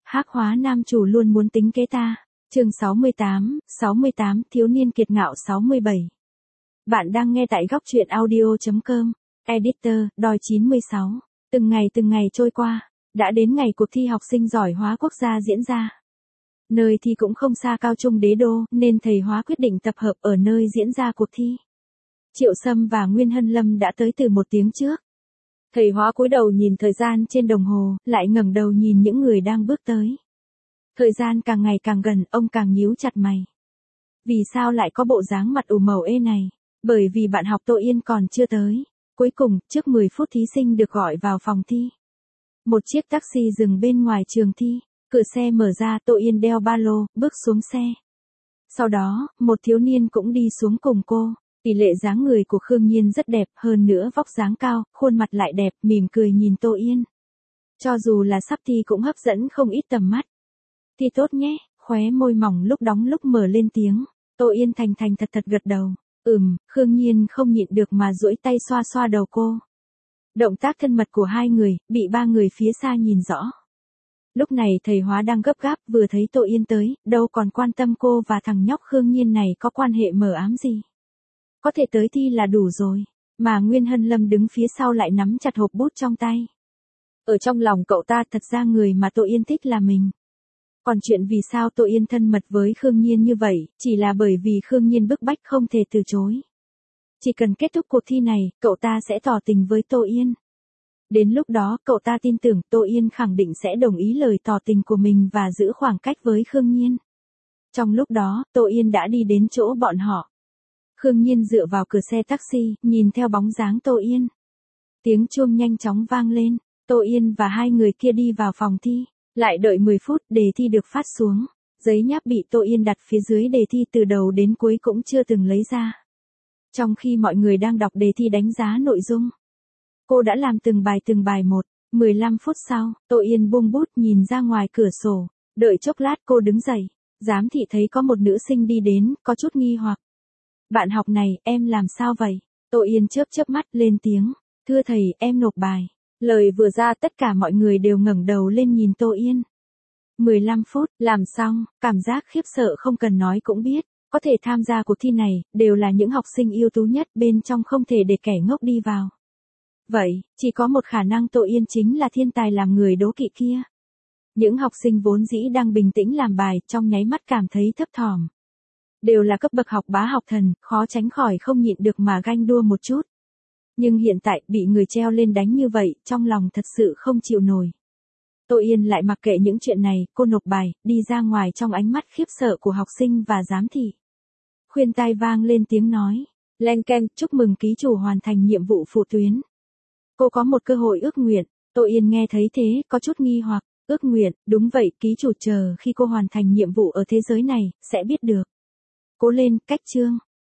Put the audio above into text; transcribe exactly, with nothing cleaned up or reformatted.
Hắc hóa nam chủ luôn muốn tính kế ta. Chương sáu mươi tám, sáu mươi tám thiếu niên kiệt ngạo sáu mươi bảy. Bạn đang nghe tại góc truyện audio chấm com. Editor, đòi chín mươi sáu. Từng ngày từng ngày trôi qua, đã đến ngày cuộc thi học sinh giỏi hóa quốc gia diễn ra. Nơi thi cũng không xa Cao Trung Đế Đô, nên thầy hóa quyết định tập hợp ở nơi diễn ra cuộc thi. Triệu Sâm và Nguyên Hân Lâm đã tới từ một tiếng trước. Thầy hóa cúi đầu nhìn thời gian trên đồng hồ, lại ngẩng đầu nhìn những người đang bước tới. Thời gian càng ngày càng gần, ông càng nhíu chặt mày. Vì sao lại có bộ dáng mặt ủ màu ê này? Bởi vì bạn học Tô Yên còn chưa tới. Cuối cùng, trước mười phút thí sinh được gọi vào phòng thi. Một chiếc taxi dừng bên ngoài trường thi. Cửa xe mở ra, Tô Yên đeo ba lô, bước xuống xe. Sau đó, một thiếu niên cũng đi xuống cùng cô. Tỷ lệ dáng người của Khương Nhiên rất đẹp, hơn nữa vóc dáng cao, khuôn mặt lại đẹp, mỉm cười nhìn Tô Yên. Cho dù là sắp thi cũng hấp dẫn không ít tầm mắt. Thi tốt nhé, khóe môi mỏng lúc đóng lúc mở lên tiếng. Tô Yên thành thành thật thật gật đầu. Ừm, Khương Nhiên không nhịn được mà duỗi tay xoa xoa đầu cô. Động tác thân mật của hai người, bị ba người phía xa nhìn rõ. Lúc này thầy hóa đang gấp gáp, vừa thấy Tô Yên tới, đâu còn quan tâm cô và thằng nhóc Khương Nhiên này có quan hệ mờ ám gì. Có thể tới thi là đủ rồi, mà Nguyên Hân Lâm đứng phía sau lại nắm chặt hộp bút trong tay. Ở trong lòng cậu ta thật ra người mà Tô Yên thích là mình. Còn chuyện vì sao Tô Yên thân mật với Khương Nhiên như vậy, chỉ là bởi vì Khương Nhiên bức bách không thể từ chối. Chỉ cần kết thúc cuộc thi này, cậu ta sẽ tỏ tình với Tô Yên. Đến lúc đó, cậu ta tin tưởng Tô Yên khẳng định sẽ đồng ý lời tỏ tình của mình và giữ khoảng cách với Khương Nhiên. Trong lúc đó, Tô Yên đã đi đến chỗ bọn họ. Khương Nhiên dựa vào cửa xe taxi, nhìn theo bóng dáng Tô Yên. Tiếng chuông nhanh chóng vang lên, Tô Yên và hai người kia đi vào phòng thi. Lại đợi mười phút, đề thi được phát xuống. Giấy nháp bị Tô Yên đặt phía dưới đề thi từ đầu đến cuối cũng chưa từng lấy ra. Trong khi mọi người đang đọc đề thi đánh giá nội dung, cô đã làm từng bài từng bài một. mười lăm phút sau, Tô Yên buông bút nhìn ra ngoài cửa sổ. Đợi chốc lát cô đứng dậy. Giám thị thấy có một nữ sinh đi đến, có chút nghi hoặc. Bạn học này, em làm sao vậy? Tô Yên chớp chớp mắt lên tiếng. Thưa thầy, em nộp bài. Lời vừa ra tất cả mọi người đều ngẩng đầu lên nhìn Tô Yên. mười lăm phút, làm xong, cảm giác khiếp sợ không cần nói cũng biết. Có thể tham gia cuộc thi này, đều là những học sinh ưu tú nhất, bên trong không thể để kẻ ngốc đi vào. Vậy, chỉ có một khả năng Tô Yên chính là thiên tài làm người đố kỵ kia. Những học sinh vốn dĩ đang bình tĩnh làm bài, trong nháy mắt cảm thấy thấp thỏm. Đều là cấp bậc học bá học thần, khó tránh khỏi không nhịn được mà ganh đua một chút. Nhưng hiện tại bị người treo lên đánh như vậy, trong lòng thật sự không chịu nổi. Tô Yên lại mặc kệ những chuyện này, cô nộp bài, đi ra ngoài trong ánh mắt khiếp sợ của học sinh và giám thị. Khuyên tai vang lên tiếng nói, leng keng, chúc mừng ký chủ hoàn thành nhiệm vụ phụ tuyến. Cô có một cơ hội ước nguyện. Tô Yên nghe thấy thế, có chút nghi hoặc. Ước nguyện, đúng vậy, ký chủ chờ khi cô hoàn thành nhiệm vụ ở thế giới này, sẽ biết được. Cố lên, cách chương.